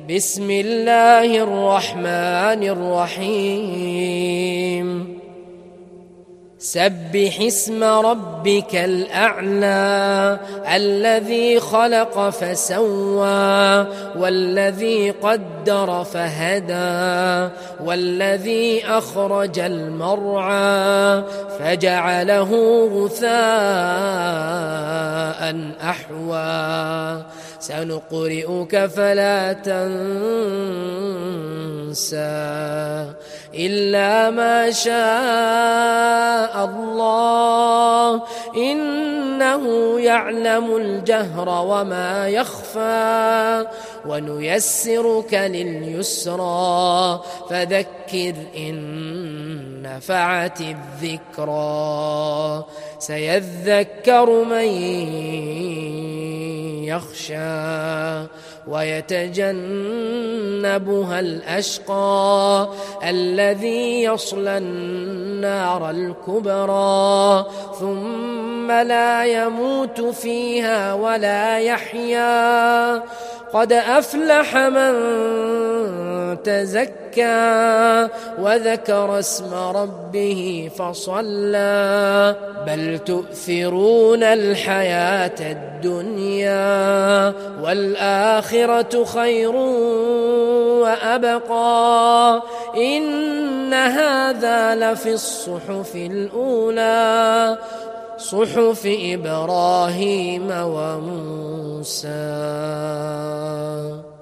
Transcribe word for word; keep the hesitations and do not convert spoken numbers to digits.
بسم الله الرحمن الرحيم سبح اسم ربك الأعلى الذي خلق فسوى والذي قدر فهدى والذي أخرج المرعى فجعله غثاء أحوى سنقرئك فلا تنسى إلا ما شاء الله إنه يعلم الجهر وما يخفى ونيسرك لليسرى فذكر إن نفعت الذكرى سيذكر من يخشى ويتجنبها الأشقى الذي يصلى النار الكبرى ثم لا يموت فيها ولا يحيا قد أفلح من تزكى وذكر اسم ربه فصلى بل تؤثرون الحياة الدنيا والآخرة خير وأبقى إن هذا لفي الصحف الأولى صحف إبراهيم وموسى.